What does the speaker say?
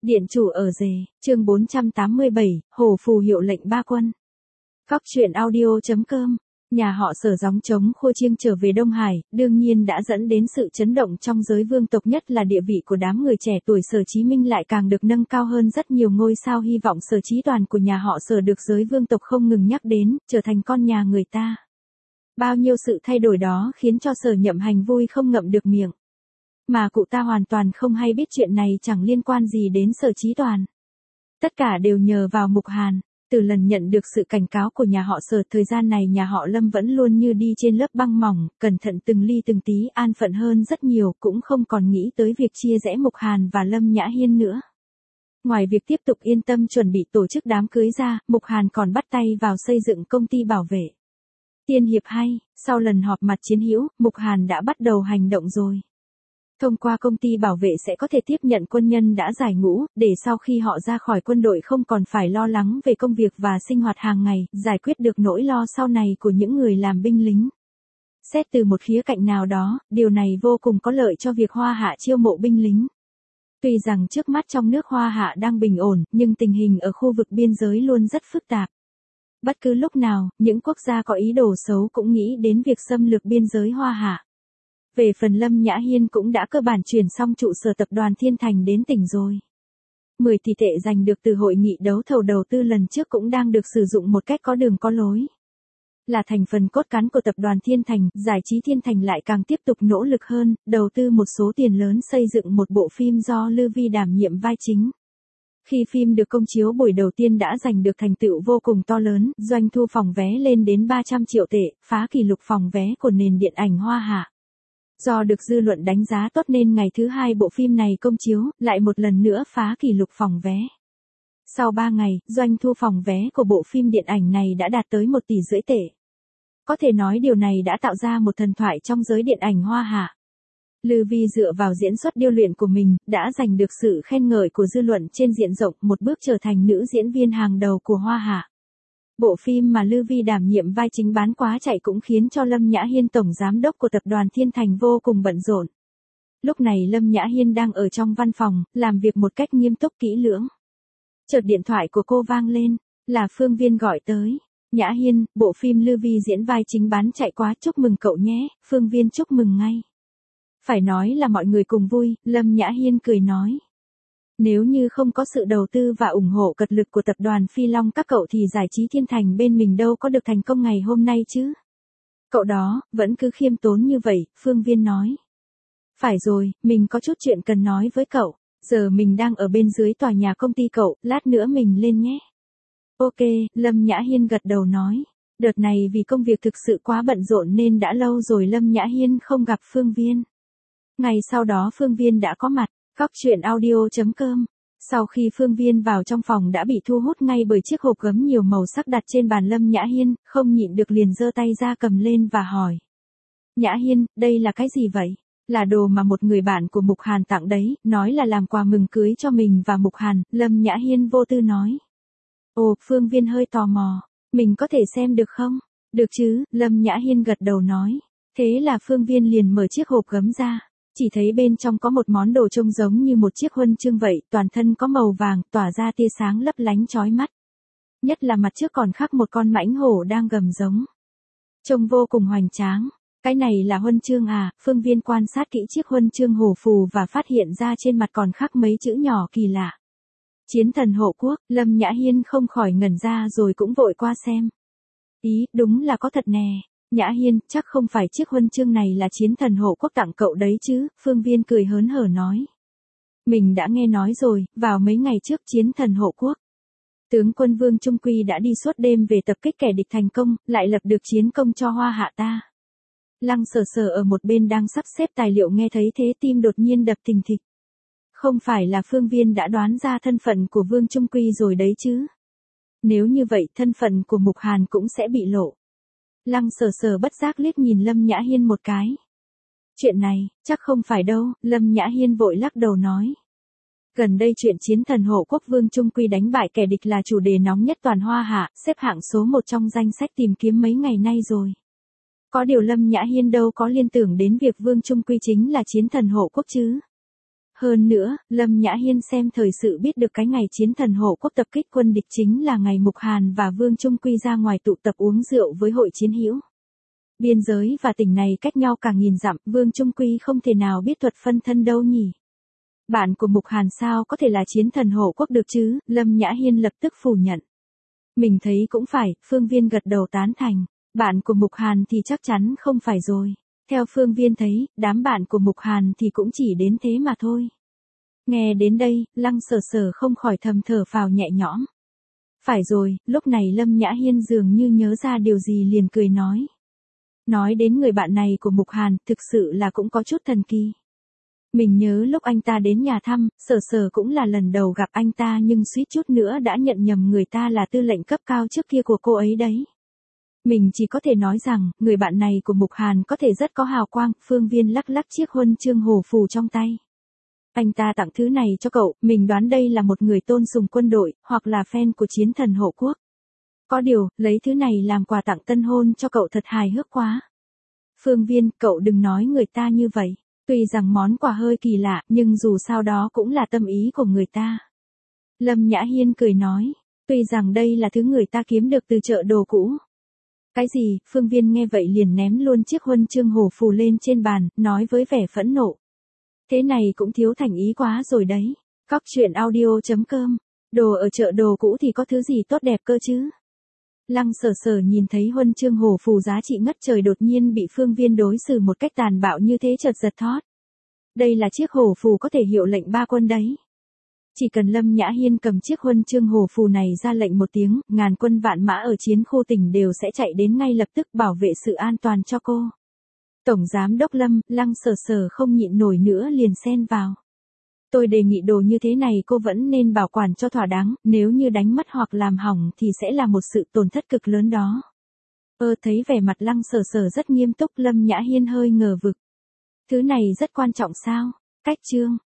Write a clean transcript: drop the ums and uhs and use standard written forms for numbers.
Điện chủ ở rể, chương 487, Hổ phù hiệu lệnh ba quân. Góc truyện audio.com. Nhà họ Sở gióng trống khua chiêng trở về Đông Hải, đương nhiên đã dẫn đến sự chấn động trong giới vương tộc, nhất là địa vị của đám người trẻ tuổi Sở Chí Minh lại càng được nâng cao hơn rất nhiều. Ngôi sao hy vọng Sở Chí Toàn của nhà họ Sở được giới vương tộc không ngừng nhắc đến, trở thành con nhà người ta. Bao nhiêu sự thay đổi đó khiến cho Sở Nhậm Hành vui không ngậm được miệng. Mà cụ ta hoàn toàn không hay biết chuyện này chẳng liên quan gì đến Sở Chí Toàn. Tất cả đều nhờ vào Mục Hàn. Từ lần nhận được sự cảnh cáo của nhà họ Sở, thời gian này nhà họ Lâm vẫn luôn như đi trên lớp băng mỏng, cẩn thận từng ly từng tí, an phận hơn rất nhiều, cũng không còn nghĩ tới việc chia rẽ Mục Hàn và Lâm Nhã Hiên nữa. Ngoài việc tiếp tục yên tâm chuẩn bị tổ chức đám cưới ra, Mục Hàn còn bắt tay vào xây dựng công ty bảo vệ. Tiên hiệp hay, sau lần họp mặt chiến hữu, Mục Hàn đã bắt đầu hành động rồi. Thông qua công ty bảo vệ sẽ có thể tiếp nhận quân nhân đã giải ngũ, để sau khi họ ra khỏi quân đội không còn phải lo lắng về công việc và sinh hoạt hàng ngày, giải quyết được nỗi lo sau này của những người làm binh lính. Xét từ một khía cạnh nào đó, điều này vô cùng có lợi cho việc Hoa Hạ chiêu mộ binh lính. Tuy rằng trước mắt trong nước Hoa Hạ đang bình ổn, nhưng tình hình ở khu vực biên giới luôn rất phức tạp. Bất cứ lúc nào, những quốc gia có ý đồ xấu cũng nghĩ đến việc xâm lược biên giới Hoa Hạ. Về phần Lâm Nhã Hiên cũng đã cơ bản chuyển xong trụ sở tập đoàn Thiên Thành đến tỉnh rồi. 10 tỷ tệ giành được từ hội nghị đấu thầu đầu tư lần trước cũng đang được sử dụng một cách có đường có lối. Là thành phần cốt cán của tập đoàn Thiên Thành, giải trí Thiên Thành lại càng tiếp tục nỗ lực hơn, đầu tư một số tiền lớn xây dựng một bộ phim do Lư Vi đảm nhiệm vai chính. Khi phim được công chiếu buổi đầu tiên đã giành được thành tựu vô cùng to lớn, doanh thu phòng vé lên đến 300 triệu tệ, phá kỷ lục phòng vé của nền điện ảnh Hoa Hạ. Do được dư luận đánh giá tốt nên ngày thứ hai bộ phim này công chiếu, lại một lần nữa phá kỷ lục phòng vé. Sau 3 ngày, doanh thu phòng vé của bộ phim điện ảnh này đã đạt tới 1,5 tỷ tệ. Có thể nói điều này đã tạo ra một thần thoại trong giới điện ảnh Hoa Hạ. Lư Vi dựa vào diễn xuất điêu luyện của mình, đã giành được sự khen ngợi của dư luận trên diện rộng, một bước trở thành nữ diễn viên hàng đầu của Hoa Hạ. Bộ phim mà Lư Vi đảm nhiệm vai chính bán quá chạy cũng khiến cho Lâm Nhã Hiên tổng giám đốc của tập đoàn Thiên Thành vô cùng bận rộn. Lúc này Lâm Nhã Hiên đang ở trong văn phòng, làm việc một cách nghiêm túc kỹ lưỡng. Chợt điện thoại của cô vang lên, là Phương Viên gọi tới. Nhã Hiên, bộ phim Lư Vi diễn vai chính bán chạy quá, chúc mừng cậu nhé. Phương Viên chúc mừng ngay. Phải nói là mọi người cùng vui, Lâm Nhã Hiên cười nói. Nếu như không có sự đầu tư và ủng hộ cật lực của tập đoàn Phi Long các cậu thì giải trí Thiên Thành bên mình đâu có được thành công ngày hôm nay chứ. Cậu đó, vẫn cứ khiêm tốn như vậy, Phương Viên nói. Phải rồi, mình có chút chuyện cần nói với cậu. Giờ mình đang ở bên dưới tòa nhà công ty cậu, lát nữa mình lên nhé. Ok, Lâm Nhã Hiên gật đầu nói. Đợt này vì công việc thực sự quá bận rộn nên đã lâu rồi Lâm Nhã Hiên không gặp Phương Viên. Ngày sau đó Phương Viên đã có mặt. Góc truyện audio.com. Sau khi Phương Viên vào trong phòng đã bị thu hút ngay bởi chiếc hộp gấm nhiều màu sắc đặt trên bàn Lâm Nhã Hiên, không nhịn được liền giơ tay ra cầm lên và hỏi. Nhã Hiên, đây là cái gì vậy? Là đồ mà một người bạn của Mục Hàn tặng đấy, nói là làm quà mừng cưới cho mình và Mục Hàn, Lâm Nhã Hiên vô tư nói. Ồ, Phương Viên hơi tò mò, mình có thể xem được không? Được chứ, Lâm Nhã Hiên gật đầu nói. Thế là Phương Viên liền mở chiếc hộp gấm ra. Chỉ thấy bên trong có một món đồ trông giống như một chiếc huân chương vậy, toàn thân có màu vàng, tỏa ra tia sáng lấp lánh chói mắt. Nhất là mặt trước còn khắc một con mãnh hổ đang gầm giống. Trông vô cùng hoành tráng. Cái này là huân chương à? Phương Viên quan sát kỹ chiếc huân chương hổ phù và phát hiện ra trên mặt còn khắc mấy chữ nhỏ kỳ lạ. Chiến thần hộ quốc, Lâm Nhã Hiên không khỏi ngẩn ra rồi cũng vội qua xem. Ý, đúng là có thật nè. Nhã Hiên, chắc không phải chiếc huân chương này là chiến thần hộ quốc tặng cậu đấy chứ, Phương Viên cười hớn hở nói. Mình đã nghe nói rồi, vào mấy ngày trước chiến thần hộ quốc. Tướng quân Vương Trung Quy đã đi suốt đêm về tập kích kẻ địch thành công, lại lập được chiến công cho Hoa Hạ ta. Lăng Sở Sở ở một bên đang sắp xếp tài liệu nghe thấy thế tim đột nhiên đập thình thịch. Không phải là Phương Viên đã đoán ra thân phận của Vương Trung Quy rồi đấy chứ. Nếu như vậy thân phận của Mục Hàn cũng sẽ bị lộ. Lăng Sở Sở bất giác liếc nhìn Lâm Nhã Hiên một cái. Chuyện này, chắc không phải đâu, Lâm Nhã Hiên vội lắc đầu nói. Gần đây chuyện chiến thần hộ quốc Vương Trung Quy đánh bại kẻ địch là chủ đề nóng nhất toàn Hoa Hạ, xếp hạng số 1 trong danh sách tìm kiếm mấy ngày nay rồi. Có điều Lâm Nhã Hiên đâu có liên tưởng đến việc Vương Trung Quy chính là chiến thần hộ quốc chứ. Hơn nữa, Lâm Nhã Hiên xem thời sự biết được cái ngày chiến thần hộ quốc tập kích quân địch chính là ngày Mục Hàn và Vương Trung Quy ra ngoài tụ tập uống rượu với hội chiến hữu. Biên giới và tỉnh này cách nhau cả nghìn dặm, Vương Trung Quy không thể nào biết thuật phân thân đâu nhỉ. Bạn của Mục Hàn sao có thể là chiến thần hộ quốc được chứ, Lâm Nhã Hiên lập tức phủ nhận. Mình thấy cũng phải, Phương Viên gật đầu tán thành. Bạn của Mục Hàn thì chắc chắn không phải rồi. Theo Phương Viên thấy, đám bạn của Mục Hàn thì cũng chỉ đến thế mà thôi. Nghe đến đây, Lăng Sở Sở không khỏi thầm thở phào nhẹ nhõm. Phải rồi, lúc này Lâm Nhã Hiên dường như nhớ ra điều gì liền cười nói. Nói đến người bạn này của Mục Hàn, thực sự là cũng có chút thần kỳ. Mình nhớ lúc anh ta đến nhà thăm, Sở Sở cũng là lần đầu gặp anh ta nhưng suýt chút nữa đã nhận nhầm người ta là tư lệnh cấp cao trước kia của cô ấy đấy. Mình chỉ có thể nói rằng, người bạn này của Mục Hàn có thể rất có hào quang, Phương Viên lắc lắc chiếc huân chương hổ phù trong tay. Anh ta tặng thứ này cho cậu, mình đoán đây là một người tôn sùng quân đội, hoặc là fan của chiến thần hộ quốc. Có điều, lấy thứ này làm quà tặng tân hôn cho cậu thật hài hước quá. Phương Viên, cậu đừng nói người ta như vậy. Tuy rằng món quà hơi kỳ lạ, nhưng dù sao đó cũng là tâm ý của người ta. Lâm Nhã Hiên cười nói, tuy rằng đây là thứ người ta kiếm được từ chợ đồ cũ. Cái gì, Phương Viên nghe vậy liền ném luôn chiếc huân chương hổ phù lên trên bàn, nói với vẻ phẫn nộ. Thế này cũng thiếu thành ý quá rồi đấy. Cóc truyện audio.com, đồ ở chợ đồ cũ thì có thứ gì tốt đẹp cơ chứ? Lăng Sở Sở nhìn thấy huân chương hổ phù giá trị ngất trời đột nhiên bị Phương Viên đối xử một cách tàn bạo như thế chợt giật thót. Đây là chiếc hổ phù có thể hiệu lệnh ba quân đấy. Chỉ cần Lâm Nhã Hiên cầm chiếc huân chương hổ phù này ra lệnh một tiếng, ngàn quân vạn mã ở chiến khu tỉnh đều sẽ chạy đến ngay lập tức bảo vệ sự an toàn cho cô. Tổng giám đốc Lâm, Lăng Sở Sở không nhịn nổi nữa liền xen vào. Tôi đề nghị đồ như thế này cô vẫn nên bảo quản cho thỏa đáng, nếu như đánh mất hoặc làm hỏng thì sẽ là một sự tổn thất cực lớn đó. Thấy vẻ mặt Lăng Sở Sở rất nghiêm túc, Lâm Nhã Hiên hơi ngờ vực. Thứ này rất quan trọng sao? Cách chương